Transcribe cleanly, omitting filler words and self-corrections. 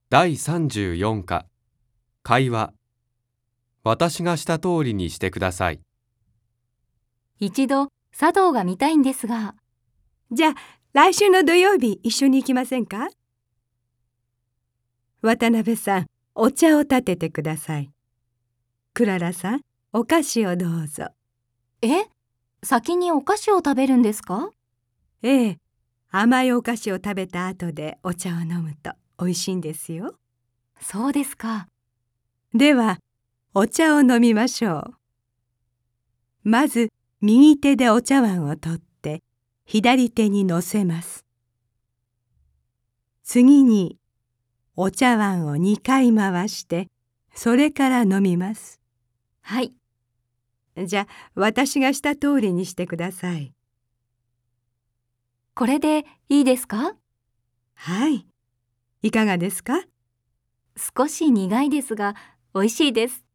第34課会話。私がした通りにしてください。 一度、茶道が見たいんですが。 じゃあ、来週の土曜日一緒に行きませんか？渡辺さん、お茶を立ててください。クララさん、お菓子をどうぞ。 先にお菓子を食べるんですか？ ええ、甘いお菓子を食べた後でお茶を飲むと美味しいんですよ。 そうですか。 では、お茶を飲みましょう。まず、右手でお茶碗を取って、左手に乗せます。次に、お茶碗を2回回して、それから飲みます。 はい。 じゃあ、私がした通りにしてください。 これでいいですか？ はい。いかがですか？ 少し苦いですが、美味しいです。